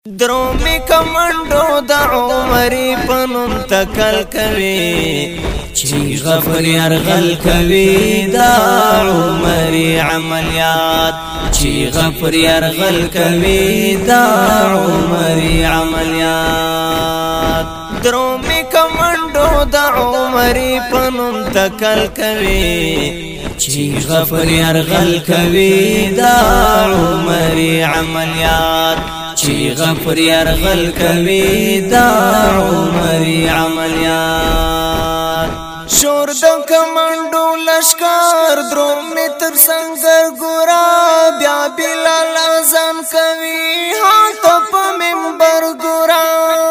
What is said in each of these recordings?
درومي کمنډو د عمرې پنوم تکل کوي چې غفر يرغل کوي د عمرې عملیات چې غفر يرغل کوي د عمرې عملیات درومي کمنډو د عمرې پنوم تکل کوي چې غفر يرغل کوي د عمرې عملیات چې غفر يرغل کوي دا عمرې عملیات شور د کمنډو لشکر درومي تر څنګه ګورا بیا بلال اذان کوي هاته په منبر ګورا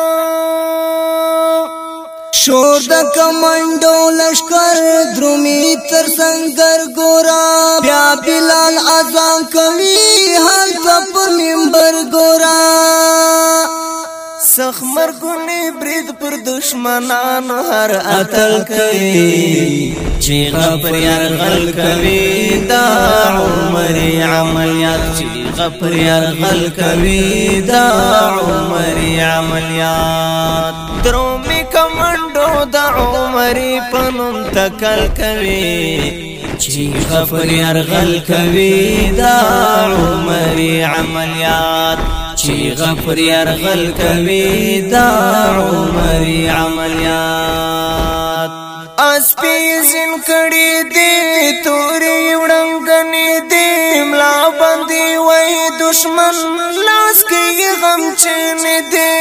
شور د کمنډو لشکر درومي تر څنګه ګورا بیا بلال اذان کوي هاته په منبر ګورا سخ مرګونی برید پر دشمنان هر اتل کوي چې غفر يرغل کوي دا عمرې عملیات چې غفر يرغل کوي دا عمرې عملیات درومي کمنډو د عمرې پنوم تکل کوي چې غفر يرغل کوي دا عمرې عملیات چې غفر يرغل کوي دا عمرې عملیات اسپیزن کړي دي توري وړنګني دي ملا باندې وای دشمن لاس کې غم چین دي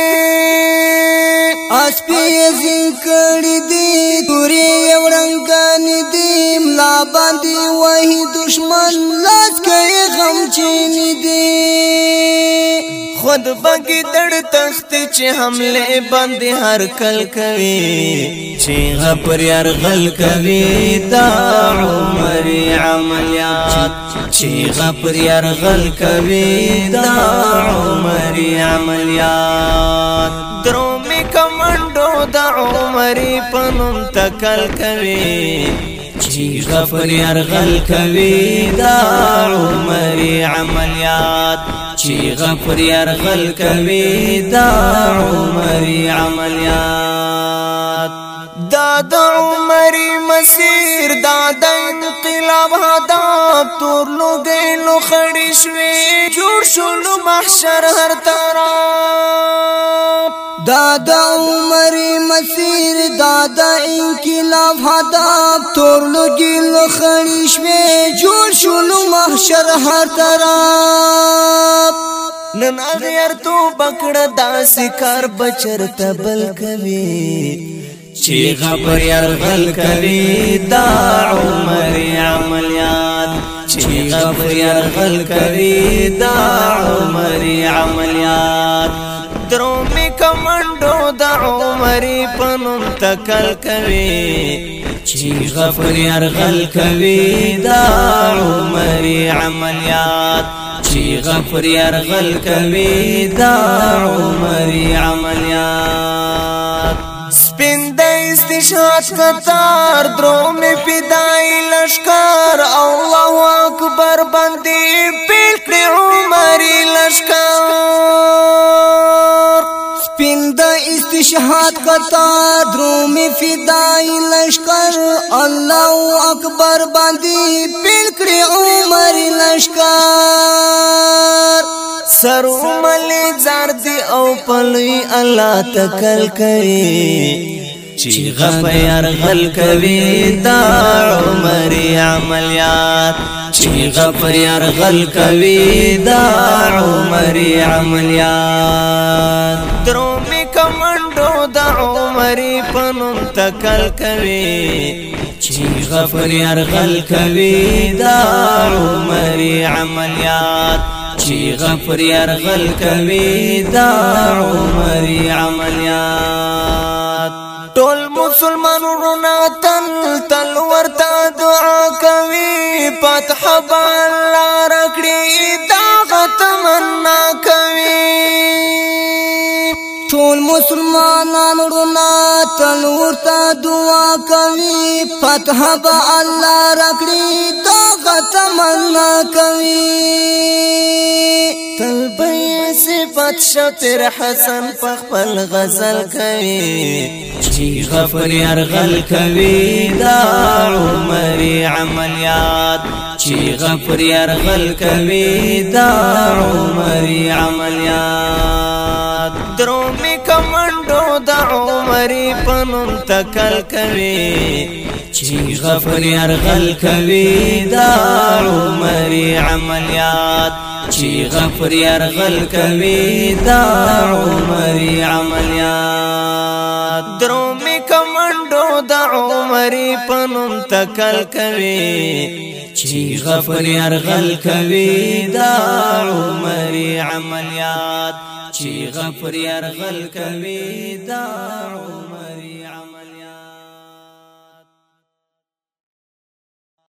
اسپیزن کړي دي توري وړنګني دي ملا باندې وای دشمن لاس کې غم چین دي خود بگی دڑ تخت چه حملے بندی ہر کل کوي چه غفر يرغل کوي دا عمرې عملیات چه غفر يرغل کوي دا عمرې عملیات درومي کمنډو د عمرې پنوم تکل کوي چې غفر يرغل کوي دا عمرې عملیات چې غفر يرغل کوي دا عمرې عملیات دا د عمرې مسیر دا د انقلاب هدف تور لوګي لو خړې شوي جوړ شو محشر هر طرف دا د عمرې مسیر دا د انقلاب هدف تور لوګي لو خړې شوي جوړ شو محشر هر طرف نن اغیر تو بکړه داسې کار بچر تبل کوي چې غفر يرغل کوي دا عمرې عملیات چې غفر يرغل کوي دا عمرې عملیات درومي کمنډو د عمرې پنوم تکل کوي چې غفر يرغل کوي دا عمرې عملیات چې غفر يرغل کوي دا عمرې عملیات سپین د استشهاد قطار درومي فدای لشکر الله اکبر باندې پیل کړي عمرې لشکر سپین د استشهاد قطار درومي فدای لشکر الله اکبر باندې پیل کړي عمرې لشکر سر ملي زار دي او پلوي الله تکل کوي چې غفر يرغل کوي دا عمرې عملیات چې غفر يرغل کوي دا عمرې عملیات درومي کمنډو د عمرې پنوم تکل کوي چې غفر يرغل کوي دا عمرې عملیات چې غفر يرغل کوي دا عمرې عملیات ټول مسلمانانو تل ورته دعا کوي فتح الله راکړي دا غتمنا کوي ټول مسلمانان رونا تلور تا دعا کوي فتح به الله راکړي دا غتمنا کوي تلبي صفات شپر حسن پخپل غزل کوي چی غفر ارغل کوي دا عمر عملیات چی غفر ارغل کوي دا عمر عملیات درومي کمنډو د عمر پنوم تکل کوي چی غفر ارغل کوي دا عمر عملیات چی غفر ارغل کوي دا عمر عملیات درومي کمنډو د عمر پنوم تکل کوي چی غفر ارغل کوي دا عمر عملیات چی غفر ارغل کوي دا